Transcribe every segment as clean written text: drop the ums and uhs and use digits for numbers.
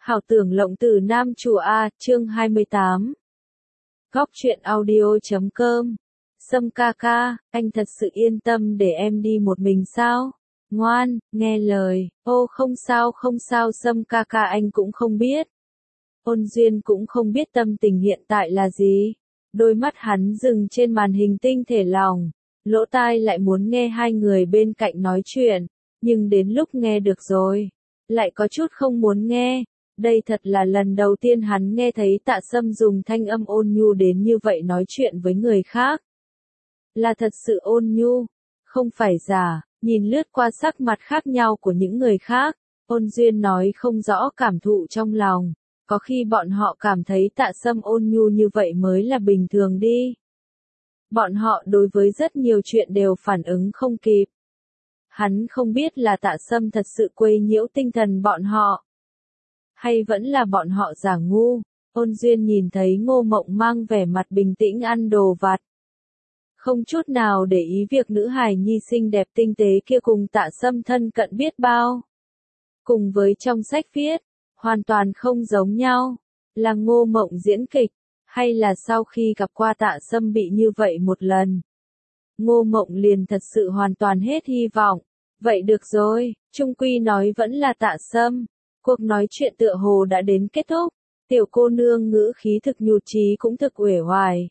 Hảo tưởng lộng từ Nam Chùa A, chương 28. Góc truyện audio.com. Sâm ca ca, anh thật sự yên tâm để em đi một mình sao? Ngoan, nghe lời. Ô không sao Sâm ca ca, anh cũng không biết. Ôn Duyên cũng không biết tâm tình hiện tại là gì. Đôi mắt hắn dừng trên màn hình tinh thể lòng. Lỗ tai lại muốn nghe hai người bên cạnh nói chuyện. Nhưng đến lúc nghe được rồi, lại có chút không muốn nghe. Đây thật là lần đầu tiên hắn nghe thấy Tạ Sâm dùng thanh âm ôn nhu đến như vậy nói chuyện với người khác. Là thật sự ôn nhu, không phải giả. Nhìn lướt qua sắc mặt khác nhau của những người khác, Ôn Duyên nói không rõ cảm thụ trong lòng. Có khi bọn họ cảm thấy Tạ Sâm ôn nhu như vậy mới là bình thường đi. Bọn họ đối với rất nhiều chuyện đều phản ứng không kịp. Hắn không biết là Tạ Sâm thật sự quấy nhiễu tinh thần bọn họ. Hay vẫn là bọn họ giả ngu. Ôn Duyên nhìn thấy Ngô Mộng mang vẻ mặt bình tĩnh ăn đồ vặt. Không chút nào để ý việc nữ hài nhi xinh đẹp tinh tế kia cùng Tạ Sâm thân cận biết bao. Cùng với trong sách viết, hoàn toàn không giống nhau. Là Ngô Mộng diễn kịch, hay là sau khi gặp qua Tạ Sâm bị như vậy một lần, Ngô Mộng liền thật sự hoàn toàn hết hy vọng. Vậy được rồi, chung quy nói vẫn là Tạ Sâm. Cuộc nói chuyện tựa hồ đã đến kết thúc, tiểu cô nương ngữ khí thực nhụt chí cũng thực uể oải.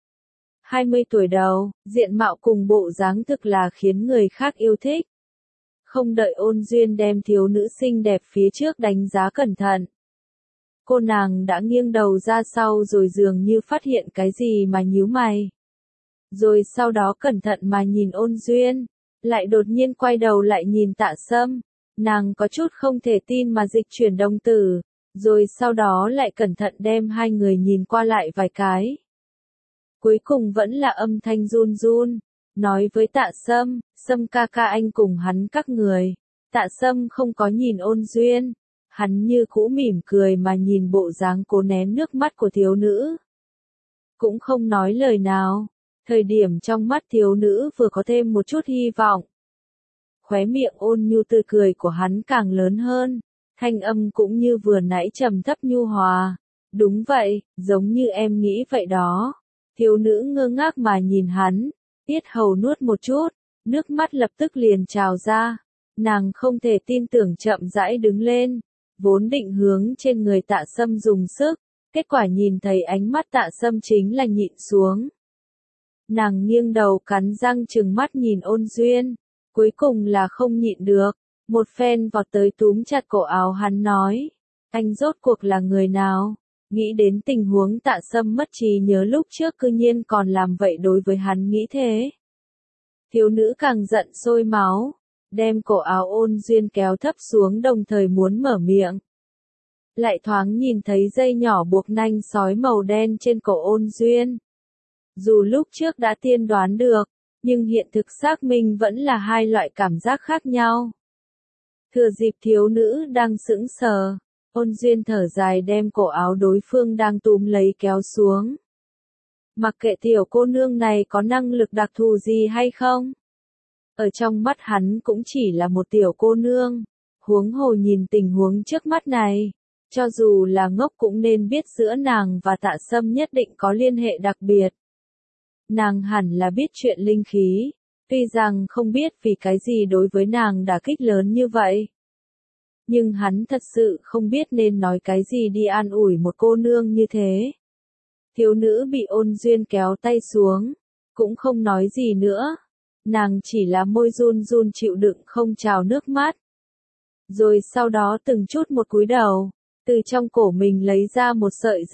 20 tuổi đầu, diện mạo cùng bộ dáng thực là khiến người khác yêu thích. Không đợi Ôn Duyên đem thiếu nữ xinh đẹp phía trước đánh giá cẩn thận. Cô nàng đã nghiêng đầu ra sau rồi dường như phát hiện cái gì mà nhíu mày. Rồi sau đó cẩn thận mà nhìn Ôn Duyên, lại đột nhiên quay đầu lại nhìn Tạ Sâm. Nàng có chút không thể tin mà dịch chuyển động từ, rồi sau đó lại cẩn thận đem hai người nhìn qua lại vài cái. Cuối cùng vẫn là âm thanh run run, nói với Tạ Sâm, Sâm ca ca anh cùng hắn các người. Tạ Sâm không có nhìn Ôn Duyên, hắn như cũ mỉm cười mà nhìn bộ dáng cố nén nước mắt của thiếu nữ. Cũng không nói lời nào, thời điểm trong mắt thiếu nữ vừa có thêm một chút hy vọng. Khóe miệng ôn nhu tươi cười của hắn càng lớn hơn, thanh âm cũng như vừa nãy trầm thấp nhu hòa. Đúng vậy, giống như em nghĩ vậy đó. Thiếu nữ ngơ ngác mà nhìn hắn, tiết hầu nuốt một chút, nước mắt lập tức liền trào ra. Nàng không thể tin tưởng chậm rãi đứng lên, vốn định hướng trên người Tạ Sâm dùng sức, kết quả nhìn thấy ánh mắt Tạ Sâm chính là nhịn xuống. Nàng nghiêng đầu cắn răng trừng mắt nhìn Ôn Duyên. Cuối cùng là không nhịn được, một phen vọt tới túm chặt cổ áo hắn nói, anh rốt cuộc là người nào? Nghĩ đến tình huống Tạ Sâm mất trí nhớ lúc trước cư nhiên còn làm vậy đối với hắn nghĩ thế. Thiếu nữ càng giận sôi máu, đem cổ áo Ôn Duyên kéo thấp xuống đồng thời muốn mở miệng. Lại thoáng nhìn thấy dây nhỏ buộc nanh sói màu đen trên cổ Ôn Duyên. Dù lúc trước đã tiên đoán được, nhưng hiện thực xác minh vẫn là hai loại cảm giác khác nhau. Thừa dịp thiếu nữ đang sững sờ, Ôn Duyên thở dài đem cổ áo đối phương đang túm lấy kéo xuống. Mặc kệ tiểu cô nương này có năng lực đặc thù gì hay không, ở trong mắt hắn cũng chỉ là một tiểu cô nương. Huống hồ nhìn tình huống trước mắt này, cho dù là ngốc cũng nên biết giữa nàng và Tạ Sâm nhất định có liên hệ đặc biệt. Nàng hẳn là biết chuyện linh khí, tuy rằng không biết vì cái gì đối với nàng đả kích lớn như vậy. Nhưng hắn thật sự không biết nên nói cái gì đi an ủi một cô nương như thế. Thiếu nữ bị Ôn Duyên kéo tay xuống, cũng không nói gì nữa. Nàng chỉ là môi run run chịu đựng không trào nước mắt. Rồi sau đó từng chút một cúi đầu, từ trong cổ mình lấy ra một sợi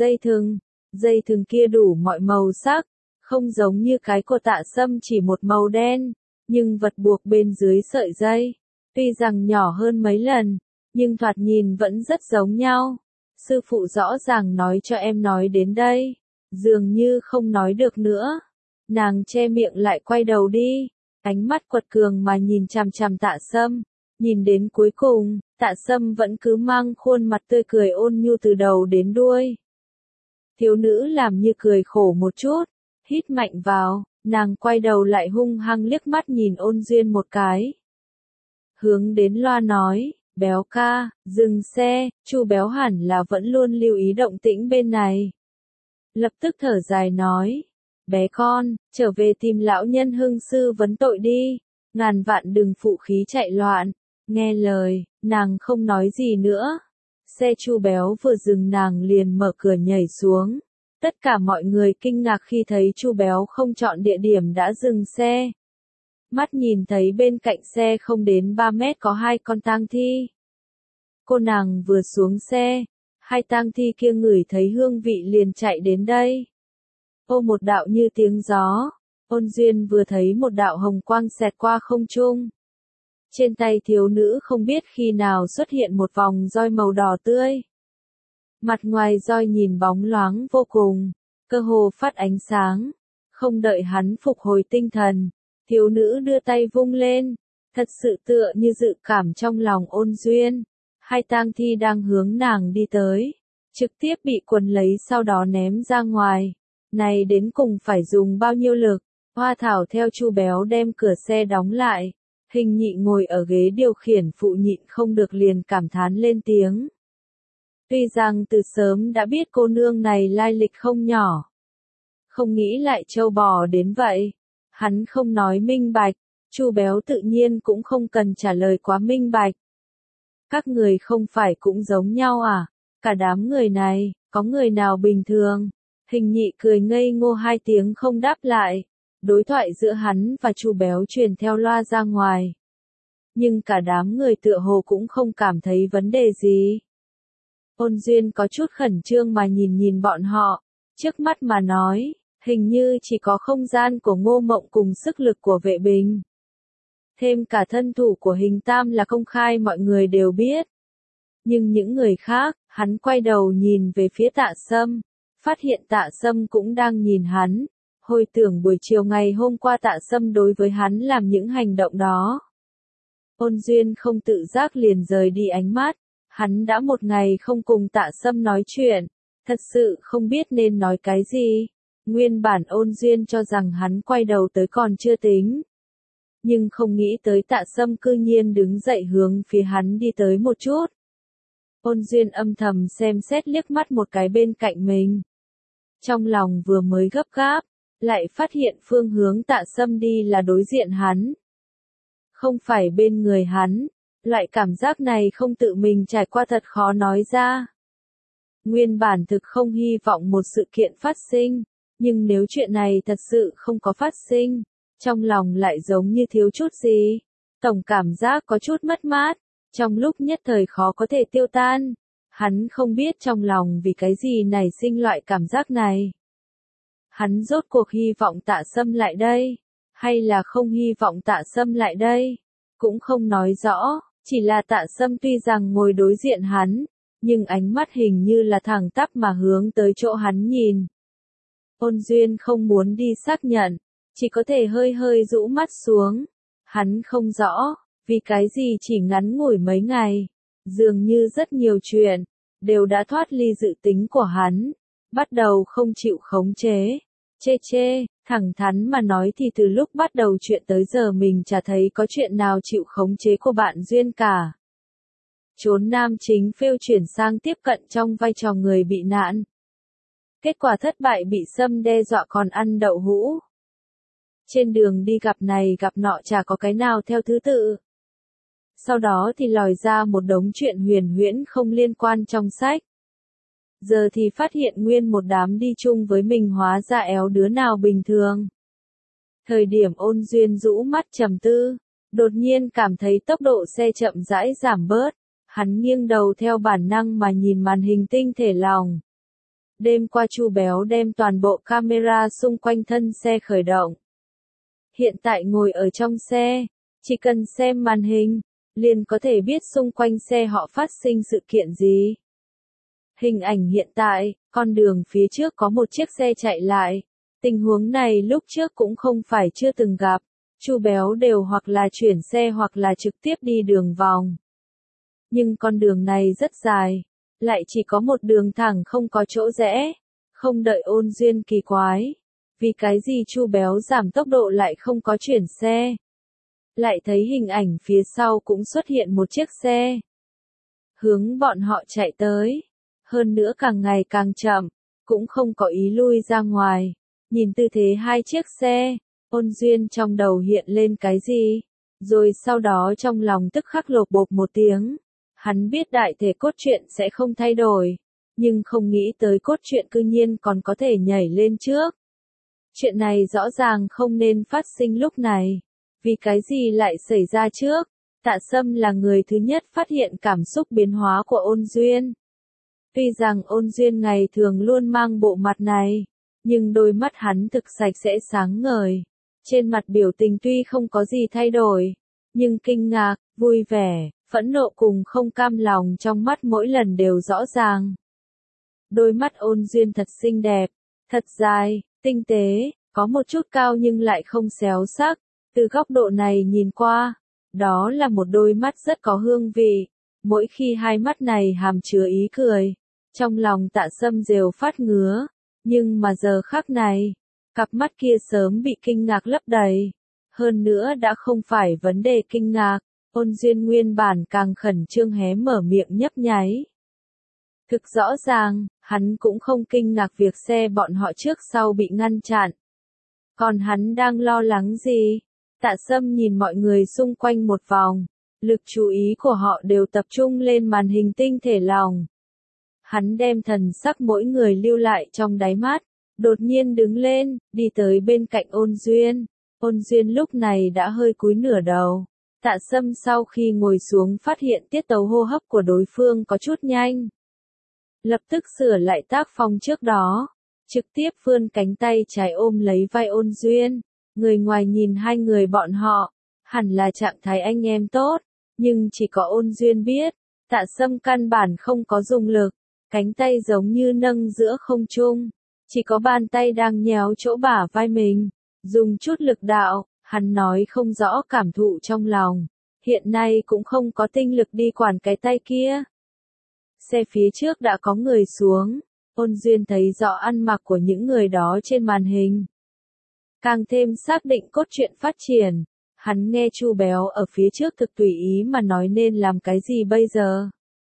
dây thừng kia đủ mọi màu sắc. Không giống như cái của Tạ Sâm chỉ một màu đen, nhưng vật buộc bên dưới sợi dây, tuy rằng nhỏ hơn mấy lần, nhưng thoạt nhìn vẫn rất giống nhau. Sư phụ rõ ràng nói cho em nói đến đây, dường như không nói được nữa. Nàng che miệng lại quay đầu đi, ánh mắt quật cường mà nhìn chằm chằm Tạ Sâm, nhìn đến cuối cùng, Tạ Sâm vẫn cứ mang khuôn mặt tươi cười ôn nhu từ đầu đến đuôi. Thiếu nữ làm như cười khổ một chút. Hít mạnh vào, nàng quay đầu lại hung hăng liếc mắt nhìn Ôn Duyên một cái. Hướng đến loa nói, Béo ca, dừng xe, Chu Béo hẳn là vẫn luôn lưu ý động tĩnh bên này. Lập tức thở dài nói, bé con, trở về tìm lão nhân hưng sư vấn tội đi, ngàn vạn đừng phụ khí chạy loạn. Nghe lời, nàng không nói gì nữa. Xe Chu Béo vừa dừng nàng liền mở cửa nhảy xuống. Tất cả mọi người kinh ngạc khi thấy Chu Béo không chọn địa điểm đã dừng xe. Mắt nhìn thấy bên cạnh xe không đến 3 mét có 2 con tang thi. Cô nàng vừa xuống xe, 2 tang thi kia ngửi thấy hương vị liền chạy đến đây. Ô một đạo như tiếng gió, Ôn Duyên vừa thấy một đạo hồng quang xẹt qua không trung. Trên tay thiếu nữ không biết khi nào xuất hiện một vòng roi màu đỏ tươi. Mặt ngoài roi nhìn bóng loáng vô cùng, cơ hồ phát ánh sáng. Không đợi hắn phục hồi tinh thần, thiếu nữ đưa tay vung lên, thật sự tựa như dự cảm trong lòng Ôn Duyên. 2 tang thi đang hướng nàng đi tới, trực tiếp bị quần lấy sau đó ném ra ngoài. Này đến cùng phải dùng bao nhiêu lực? Hoa Thảo theo Chu Béo đem cửa xe đóng lại. Hình Nhị ngồi ở ghế điều khiển phụ nhịn không được liền cảm thán lên tiếng. Tuy rằng từ sớm đã biết cô nương này lai lịch không nhỏ. Không nghĩ lại trâu bò đến vậy. Hắn không nói minh bạch, Chu Béo tự nhiên cũng không cần trả lời quá minh bạch. Các người không phải cũng giống nhau à? Cả đám người này, có người nào bình thường? Hình Nhị cười ngây ngô 2 tiếng không đáp lại. Đối thoại giữa hắn và Chu Béo truyền theo loa ra ngoài. Nhưng cả đám người tựa hồ cũng không cảm thấy vấn đề gì. Ôn Duyên có chút khẩn trương mà nhìn bọn họ, trước mắt mà nói, hình như chỉ có không gian của Ngô Mộng cùng sức lực của Vệ Bình. Thêm cả thân thủ của Hình Tam là công khai mọi người đều biết. Nhưng những người khác, hắn quay đầu nhìn về phía Tạ Sâm, phát hiện Tạ Sâm cũng đang nhìn hắn. Hồi tưởng buổi chiều ngày hôm qua Tạ Sâm đối với hắn làm những hành động đó. Ôn Duyên không tự giác liền rời đi ánh mắt, hắn đã một ngày không cùng Tạ Sâm nói chuyện, thật sự không biết nên nói cái gì. Nguyên bản Ôn Duyên cho rằng hắn quay đầu tới còn chưa tính. Nhưng không nghĩ tới Tạ Sâm cư nhiên đứng dậy hướng phía hắn đi tới một chút. Ôn Duyên âm thầm xem xét liếc mắt một cái bên cạnh mình. Trong lòng vừa mới gấp gáp, lại phát hiện phương hướng Tạ Sâm đi là đối diện hắn. Không phải bên người hắn, loại cảm giác này không tự mình trải qua thật khó nói ra. Nguyên bản thực không hy vọng một sự kiện phát sinh, nhưng nếu chuyện này thật sự không có phát sinh, trong lòng lại giống như thiếu chút gì. Tổng cảm giác có chút mất mát, trong lúc nhất thời khó có thể tiêu tan. Hắn không biết trong lòng vì cái gì nảy sinh loại cảm giác này. Hắn rốt cuộc hy vọng Tạ Sâm lại đây, hay là không hy vọng Tạ Sâm lại đây, cũng không nói rõ, chỉ là Tạ Sâm tuy rằng ngồi đối diện hắn, nhưng ánh mắt hình như là thẳng tắp mà hướng tới chỗ hắn nhìn. Ôn Duyên không muốn đi xác nhận, chỉ có thể hơi hơi rũ mắt xuống. Hắn không rõ, vì cái gì chỉ ngắn ngủi mấy ngày, dường như rất nhiều chuyện, đều đã thoát ly dự tính của hắn, bắt đầu không chịu khống chế. Thẳng thắn mà nói thì từ lúc bắt đầu chuyện tới giờ mình chả thấy có chuyện nào chịu khống chế của bạn Duyên cả. Trốn nam chính phêu chuyển sang tiếp cận trong vai trò người bị nạn. Kết quả thất bại bị Sâm đe dọa còn ăn đậu hũ. Trên đường đi gặp này gặp nọ chả có cái nào theo thứ tự. Sau đó thì lòi ra một đống chuyện huyền huyễn không liên quan trong sách. Giờ thì phát hiện nguyên một đám đi chung với mình hóa ra éo đứa nào bình thường. Thời điểm Ôn Duyên rũ mắt trầm tư, đột nhiên cảm thấy tốc độ xe chậm rãi giảm bớt, hắn nghiêng đầu theo bản năng mà nhìn màn hình tinh thể lòng. Đêm qua Chu Béo đem toàn bộ camera xung quanh thân xe khởi động. Hiện tại ngồi ở trong xe, chỉ cần xem màn hình, liền có thể biết xung quanh xe họ phát sinh sự kiện gì. Hình ảnh hiện tại, con đường phía trước có một chiếc xe chạy lại. Tình huống này lúc trước cũng không phải chưa từng gặp. Chu Béo đều hoặc là chuyển xe hoặc là trực tiếp đi đường vòng. Nhưng con đường này rất dài, lại chỉ có một đường thẳng không có chỗ rẽ. Không đợi Ôn Duyên kỳ quái. Vì cái gì Chu Béo giảm tốc độ lại không có chuyển xe. Lại thấy hình ảnh phía sau cũng xuất hiện một chiếc xe. hướng bọn họ chạy tới. Hơn nữa càng ngày càng chậm, cũng không có ý lui ra ngoài. Nhìn tư thế hai chiếc xe, Ôn Duyên trong đầu hiện lên cái gì, rồi sau đó trong lòng tức khắc lột bột một tiếng. Hắn biết đại thể cốt truyện sẽ không thay đổi, nhưng không nghĩ tới cốt truyện cư nhiên còn có thể nhảy lên trước. Chuyện này rõ ràng không nên phát sinh lúc này. Vì cái gì lại xảy ra trước? Tạ Sâm là người thứ nhất phát hiện cảm xúc biến hóa của Ôn Duyên. Tuy rằng Ôn Duyên ngày thường luôn mang bộ mặt này, nhưng đôi mắt hắn thực sạch sẽ sáng ngời. Trên mặt biểu tình tuy không có gì thay đổi, nhưng kinh ngạc, vui vẻ, phẫn nộ cùng không cam lòng trong mắt mỗi lần đều rõ ràng. Đôi mắt Ôn Duyên thật xinh đẹp, thật dài, tinh tế, có một chút cao nhưng lại không xéo sắc. Từ góc độ này nhìn qua, đó là một đôi mắt rất có hương vị. Mỗi khi hai mắt này hàm chứa ý cười, trong lòng Tạ Sâm rều phát ngứa. Nhưng mà giờ khắc này, cặp mắt kia sớm bị kinh ngạc lấp đầy. Hơn nữa đã không phải vấn đề kinh ngạc, Ôn Duyên nguyên bản càng khẩn trương hé mở miệng nhấp nháy. Thực rõ ràng, hắn cũng không kinh ngạc việc xe bọn họ trước sau bị ngăn chặn. Còn hắn đang lo lắng gì? Tạ Sâm nhìn mọi người xung quanh một vòng, lực chú ý của họ đều tập trung lên màn hình tinh thể lòng. Hắn đem thần sắc mỗi người lưu lại trong đáy mắt, đột nhiên đứng lên, đi tới bên cạnh Ôn Duyên. Ôn Duyên lúc này đã hơi cúi nửa đầu. Tạ Sâm sau khi ngồi xuống phát hiện tiết tấu hô hấp của đối phương có chút nhanh. Lập tức sửa lại tác phong trước đó, trực tiếp vươn cánh tay trái ôm lấy vai Ôn Duyên. Người ngoài nhìn hai người bọn họ, hẳn là trạng thái anh em tốt, nhưng chỉ có Ôn Duyên biết, Tạ Sâm căn bản không có dùng lực, cánh tay giống như nâng giữa không trung, chỉ có bàn tay đang nhéo chỗ bả vai mình, dùng chút lực đạo, hắn nói không rõ cảm thụ trong lòng, hiện nay cũng không có tinh lực đi quản cái tay kia. Xe phía trước đã có người xuống, Ôn Duyên thấy rõ ăn mặc của những người đó trên màn hình. Càng thêm xác định cốt truyện phát triển, hắn nghe Chu Béo ở phía trước thực tùy ý mà nói nên làm cái gì bây giờ.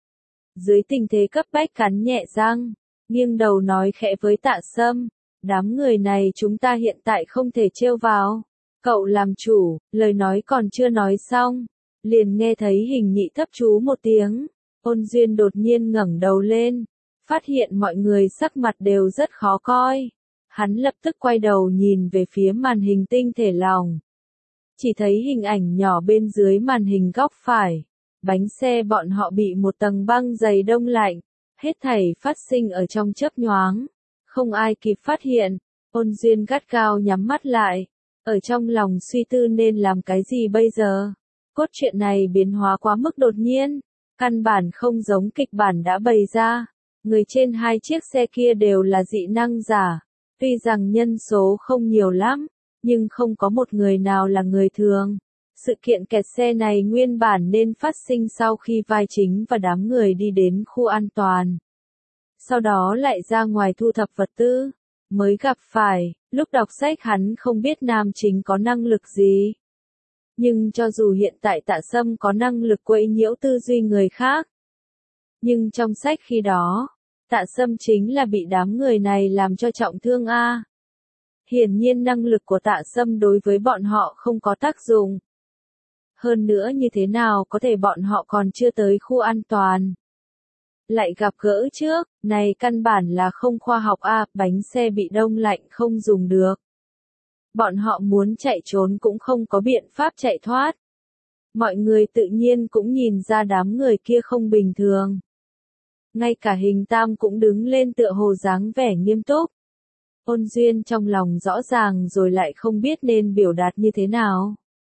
Dưới tình thế cấp bách cắn nhẹ răng, nghiêng đầu nói khẽ với Tạ Sâm, đám người này chúng ta hiện tại không thể trêu vào. Cậu làm chủ, lời nói còn chưa nói xong, liền nghe thấy Hình Nhị thấp chú một tiếng. Ôn Duyên đột nhiên ngẩng đầu lên, phát hiện mọi người sắc mặt đều rất khó coi. Hắn lập tức quay đầu nhìn về phía màn hình tinh thể lòng. Chỉ thấy hình ảnh nhỏ bên dưới màn hình góc phải. Bánh xe bọn họ bị một tầng băng dày đông lạnh. Hết thảy phát sinh ở trong chớp nhoáng. Không ai kịp phát hiện. Ôn Duyên gắt gao nhắm mắt lại. Ở trong lòng suy tư nên làm cái gì bây giờ. Cốt truyện này biến hóa quá mức đột nhiên. Căn bản không giống kịch bản đã bày ra. Người trên hai chiếc xe kia đều là dị năng giả. Tuy rằng nhân số không nhiều lắm, nhưng không có một người nào là người thường. Sự kiện kẹt xe này nguyên bản nên phát sinh sau khi vai chính và đám người đi đến khu an toàn. Sau đó lại ra ngoài thu thập vật tư, mới gặp phải, lúc đọc sách hắn không biết nam chính có năng lực gì. Nhưng cho dù hiện tại Tạ Sâm có năng lực quấy nhiễu tư duy người khác. Nhưng trong sách khi đó, Tạ Sâm chính là bị đám người này làm cho trọng thương a. Hiển nhiên năng lực của Tạ Sâm đối với bọn họ không có tác dụng. Hơn nữa như thế nào có thể bọn họ còn chưa tới khu an toàn. Lại gặp gỡ trước, này căn bản là không khoa học a, bánh xe bị đông lạnh không dùng được. Bọn họ muốn chạy trốn cũng không có biện pháp chạy thoát. Mọi người tự nhiên cũng nhìn ra đám người kia không bình thường. Ngay cả Hình Tam cũng đứng lên tựa hồ dáng vẻ nghiêm túc. Ôn Duyên trong lòng rõ ràng rồi lại không biết nên biểu đạt như thế nào.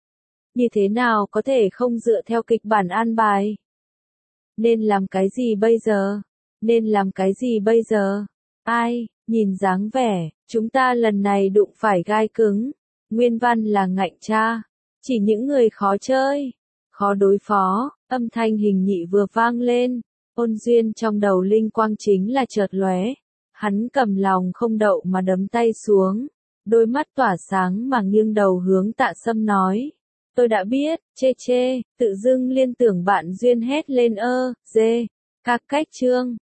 Như thế nào có thể không dựa theo kịch bản an bài. Nên làm cái gì bây giờ? Nên làm cái gì bây giờ? Ai, nhìn dáng vẻ, chúng ta lần này đụng phải gai cứng. Nguyên văn là ngạnh cha. Chỉ những người khó chơi, khó đối phó, âm thanh Hình Nhị vừa vang lên. Ôn Duyên trong đầu linh quang chính là chợt lóe. Hắn cầm lòng không đậu mà đấm tay xuống. Đôi mắt tỏa sáng mà nghiêng đầu hướng Tạ Sâm nói. Tôi đã biết, chê, tự dưng liên tưởng bạn Duyên hét lên dê, ca cách chương.